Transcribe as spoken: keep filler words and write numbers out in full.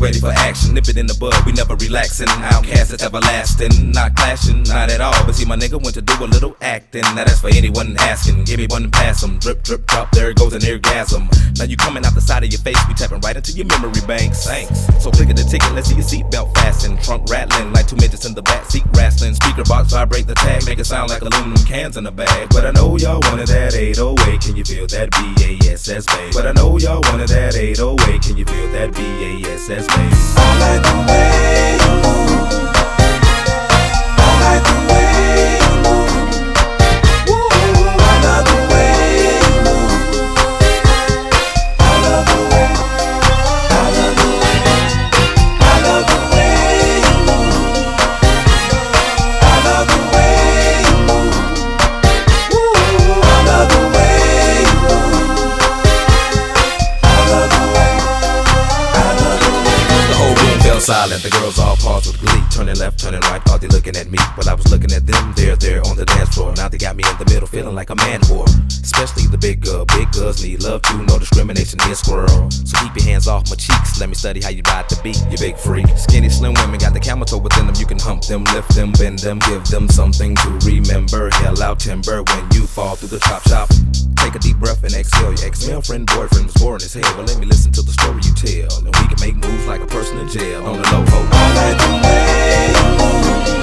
ready for action. Nip it in the bud, we never relaxing. Outcast is everlasting, not clashing, not at all. But see, my nigga went to do a little acting. Now that's for anyone asking. Give me one and pass 'em. Drip, drip, drop, there goes an orgasm. Now you coming out the side of your face, we tapping right into your memory banks. Thanks. So click at the ticket, let's see your seatbelt fasten. Trunk rattling like two midgets in the back seat wrestling. Speaker box vibrate the tag, make it sound like aluminum cans in a bag. But I know y'all wanted that eight oh eight, can you feel that B A S S bass? But I know y'all wanted that eight oh eight, can you feel that B A S S bass? I like the way you move. I like the way you move. Woo, I love the way you move. I love the way, I love the way, I love the way you move. I love the way you move. Woo, I love the way you move. I love the way, I love the way. The whole room fell silent, the girls all paused with glee. Turning left, turning right, thought they looking at me. While I was looking at them, they're there on the dance floor. Now they got me in the middle, feeling like a man whore. Especially the big girl, big girls need love too. No discrimination here, squirrel. So keep your hands off my cheeks, let me study how you ride the beat, you big freak. Skinny, slim women got the camel toe within them. You can hump them, lift them, bend them, give them something to remember. Hell out timber when you fall through the chop shop. Take a deep breath and exhale. Your ex-girlfriend, boyfriend was boring as hell. Well, let me listen to the story you tell, and we can make moves like a person in jail on the low. I like the way you move.